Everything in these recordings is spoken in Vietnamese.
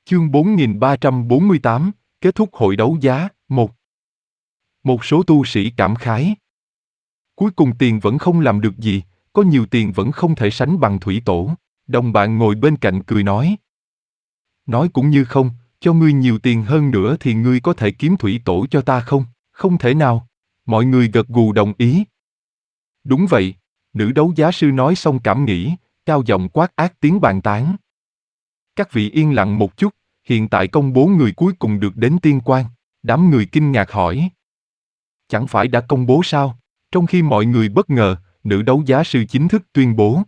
Chương 4348, kết thúc hội đấu giá, 1. Một số tu sĩ cảm khái. Cuối cùng tiền vẫn không làm được gì, có nhiều tiền vẫn không thể sánh bằng thủy tổ. Đồng bạn ngồi bên cạnh cười nói. Nói cũng như không, cho ngươi nhiều tiền hơn nữa thì ngươi có thể kiếm thủy tổ cho ta không? Không thể nào. Mọi người gật gù đồng ý. Đúng vậy, nữ đấu giá sư nói xong cảm nghĩ, cao giọng quát ác tiếng bàn tán. Các vị yên lặng một chút, hiện tại công bố người cuối cùng được đến tiên quan. Đám người kinh ngạc hỏi. Chẳng phải đã công bố sao? Trong khi mọi người bất ngờ, nữ đấu giá sư chính thức tuyên bố.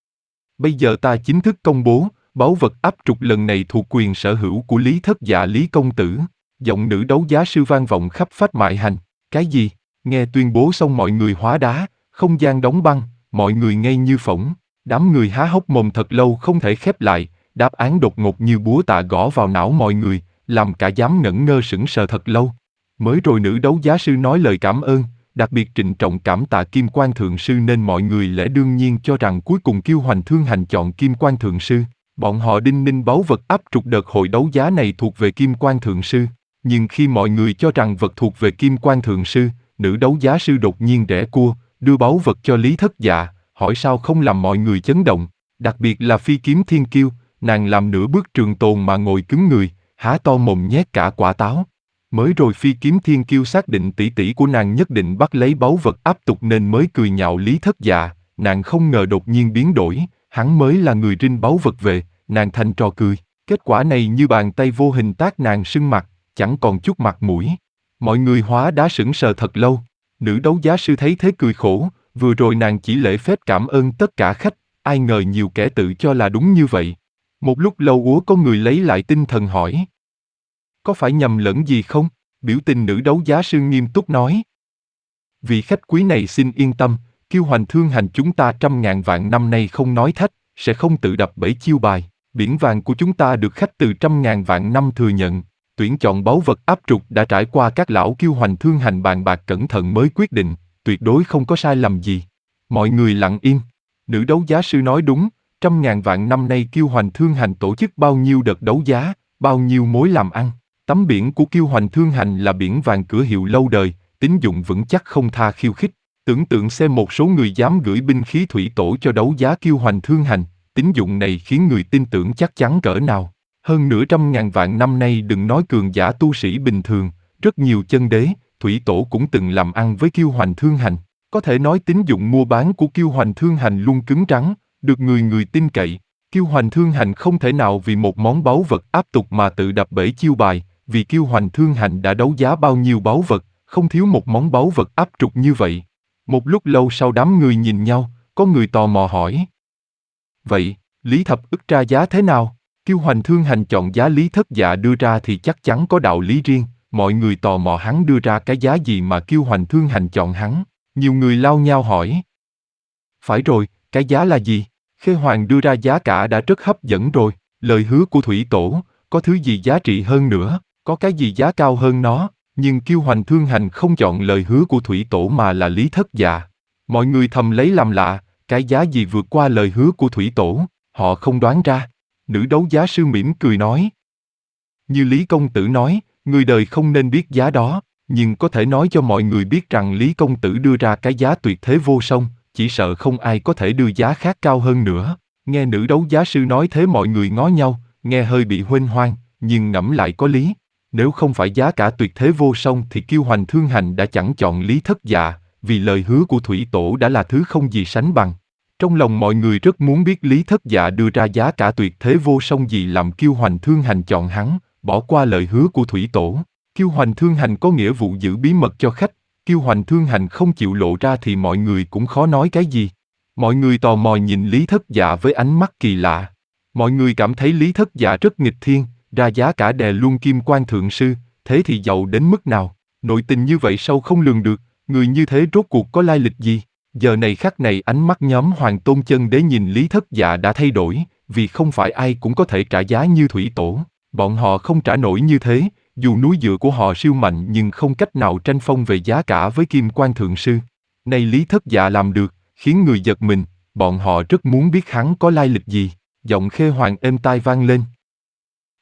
Bây giờ ta chính thức công bố, báu vật áp trục lần này thuộc quyền sở hữu của Lý Thất Dạ Lý Công Tử. Giọng nữ đấu giá sư vang vọng khắp phách mại hành. Cái gì? Nghe tuyên bố xong mọi người hóa đá, không gian đóng băng, mọi người ngây như phỗng. Đám người há hốc mồm thật lâu không thể khép lại, đáp án đột ngột như búa tạ gõ vào não mọi người, làm cả đám ngẩn ngơ sững sờ thật lâu. Mới rồi nữ đấu giá sư nói lời cảm ơn, đặc biệt trịnh trọng cảm tạ Kim Quan Thượng Sư nên mọi người lẽ đương nhiên cho rằng cuối cùng Kiêu Hoành Thương Hành chọn Kim Quan Thượng Sư. Bọn họ đinh ninh báu vật áp trục đợt hội đấu giá này thuộc về Kim Quan Thượng Sư. Nhưng khi mọi người cho rằng vật thuộc về Kim Quan Thượng Sư, nữ đấu giá sư đột nhiên rẽ cua, đưa báu vật cho Lý Thất Dạ, hỏi sao không làm mọi người chấn động. Đặc biệt là Phi Kiếm Thiên Kiêu, nàng làm nửa bước trường tồn mà ngồi cứng người, há to mồm nhét cả quả táo. Mới rồi Phi Kiếm Thiên Kiêu xác định tỷ tỷ của nàng nhất định bắt lấy báu vật áp tục nên mới cười nhạo Lý Thất Dạ, nàng không ngờ đột nhiên biến đổi, hắn mới là người rinh báu vật về, nàng thành trò cười. Kết quả này như bàn tay vô hình tát nàng sưng mặt, chẳng còn chút mặt mũi. Mọi người hóa đá sững sờ thật lâu. Nữ đấu giá sư thấy thế cười khổ, vừa rồi nàng chỉ lễ phép cảm ơn tất cả khách, ai ngờ nhiều kẻ tự cho là đúng như vậy. Một lúc lâu úa có người lấy lại tinh thần hỏi. Có phải nhầm lẫn gì không? Biểu tình nữ đấu giá sư nghiêm túc nói. Vị khách quý này xin yên tâm, Kiêu Hoành Thương Hành chúng ta 100.000 vạn năm nay không nói thách, sẽ không tự đập bẫy chiêu bài. Biển vàng của chúng ta được khách từ 100.000 vạn năm thừa nhận. Tuyển chọn báu vật áp trục đã trải qua các lão Kiêu Hoành Thương Hành bàn bạc cẩn thận mới quyết định, tuyệt đối không có sai lầm gì. Mọi người lặng im. Nữ đấu giá sư nói đúng, 100.000 vạn năm nay Kiêu Hoành Thương Hành tổ chức bao nhiêu đợt đấu giá, bao nhiêu mối làm ăn. Tấm biển của Kiêu Hoành Thương Hành là biển vàng cửa hiệu lâu đời, tín dụng vững chắc không tha khiêu khích. Tưởng tượng xem một số người dám gửi binh khí thủy tổ cho đấu giá Kiêu Hoành Thương Hành, tín dụng này khiến người tin tưởng chắc chắn cỡ nào. Hơn nửa 100.000 vạn năm nay đừng nói cường giả tu sĩ bình thường, rất nhiều chân đế, thủy tổ cũng từng làm ăn với Kiêu Hoành Thương Hành. Có thể nói tín dụng mua bán của Kiêu Hoành Thương Hành luôn cứng rắn, được người người tin cậy. Kiêu Hoành Thương Hành không thể nào vì một món báu vật áp tục mà tự đập bể chiêu bài, vì Kiêu Hoành Thương Hành đã đấu giá bao nhiêu báu vật, không thiếu một món báu vật áp trục như vậy. Một lúc lâu sau đám người nhìn nhau, có người tò mò hỏi. Vậy, Lý Thập ức ra giá thế nào? Kiêu Hoành Thương Hành chọn giá Lý Thất Dạ đưa ra thì chắc chắn có đạo lý riêng, mọi người tò mò hắn đưa ra cái giá gì mà Kiêu Hoành Thương Hành chọn hắn. Nhiều người lao nhau hỏi. Phải rồi, cái giá là gì? Khê Hoàng đưa ra giá cả đã rất hấp dẫn rồi, lời hứa của Thủy Tổ, có thứ gì giá trị hơn nữa, có cái gì giá cao hơn nó, nhưng Kiêu Hoành Thương Hành không chọn lời hứa của Thủy Tổ mà là Lý Thất Dạ. Mọi người thầm lấy làm lạ, cái giá gì vượt qua lời hứa của Thủy Tổ, họ không đoán ra. Nữ đấu giá sư mỉm cười nói. Như Lý Công Tử nói, người đời không nên biết giá đó, nhưng có thể nói cho mọi người biết rằng Lý Công Tử đưa ra cái giá tuyệt thế vô song, chỉ sợ không ai có thể đưa giá khác cao hơn nữa. Nghe nữ đấu giá sư nói thế mọi người ngó nhau, nghe hơi bị huênh hoang, nhưng ngẫm lại có lý. Nếu không phải giá cả tuyệt thế vô song thì Kiêu Hoành Thương Hành đã chẳng chọn Lý Thất Dạ, vì lời hứa của Thủy Tổ đã là thứ không gì sánh bằng. Trong lòng mọi người rất muốn biết Lý Thất Dạ đưa ra giá cả tuyệt thế vô song gì làm Kiêu Hoành Thương Hành chọn hắn, bỏ qua lời hứa của Thủy Tổ. Kiêu Hoành Thương Hành có nghĩa vụ giữ bí mật cho khách, Kiêu Hoành Thương Hành không chịu lộ ra thì mọi người cũng khó nói cái gì. Mọi người tò mò nhìn Lý Thất Dạ với ánh mắt kỳ lạ. Mọi người cảm thấy Lý Thất Dạ rất nghịch thiên, ra giá cả đè luôn Kim Quan Thượng Sư, thế thì giàu đến mức nào? Nội tình như vậy sâu không lường được, người như thế rốt cuộc có lai lịch gì? Giờ này khắc này ánh mắt nhóm Hoàng Tôn Chân Đế nhìn Lý Thất Dạ đã thay đổi, vì không phải ai cũng có thể trả giá như Thủy Tổ. Bọn họ không trả nổi như thế, dù núi dựa của họ siêu mạnh nhưng không cách nào tranh phong về giá cả với Kim Quan Thượng Sư. Nay Lý Thất Dạ làm được, khiến người giật mình, bọn họ rất muốn biết hắn có lai lịch gì. Giọng Khê Hoàng êm tai vang lên.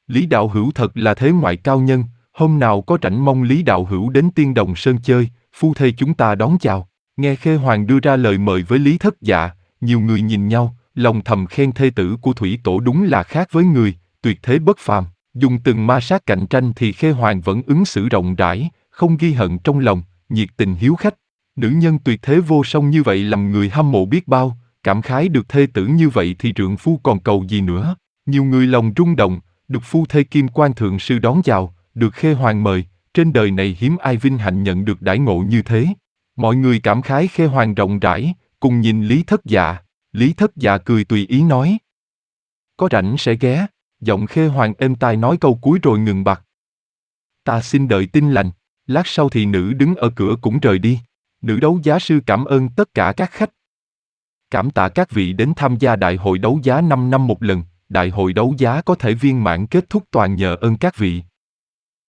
Lý Đạo Hữu thật là thế ngoại cao nhân, hôm nào có rảnh mong Lý Đạo Hữu đến Tiên Đồng Sơn chơi, phu thê chúng ta đón chào. Nghe Khê Hoàng đưa ra lời mời với Lý Thất Dạ, nhiều người nhìn nhau, lòng thầm khen thê tử của Thủy Tổ đúng là khác với người, tuyệt thế bất phàm. Dùng từng ma sát cạnh tranh thì Khê Hoàng vẫn ứng xử rộng rãi, không ghi hận trong lòng, nhiệt tình hiếu khách. Nữ nhân tuyệt thế vô song như vậy làm người hâm mộ biết bao, cảm khái được thê tử như vậy thì trượng phu còn cầu gì nữa. Nhiều người lòng rung động, được phu thê Kim Quan Thượng Sư đón chào, được Khê Hoàng mời, trên đời này hiếm ai vinh hạnh nhận được đãi ngộ như thế. Mọi người cảm khái Khê Hoàng rộng rãi, cùng nhìn Lý Thất Dạ. Lý Thất Dạ cười tùy ý nói. Có rảnh sẽ ghé. Giọng Khê Hoàng êm tai nói câu cuối rồi ngừng bặt. Ta xin đợi tin lành. Lát sau thì nữ đứng ở cửa cũng rời đi. Nữ đấu giá sư cảm ơn tất cả các khách. Cảm tạ các vị đến tham gia đại hội đấu giá 5 năm một lần. Đại hội đấu giá có thể viên mãn kết thúc toàn nhờ ơn các vị.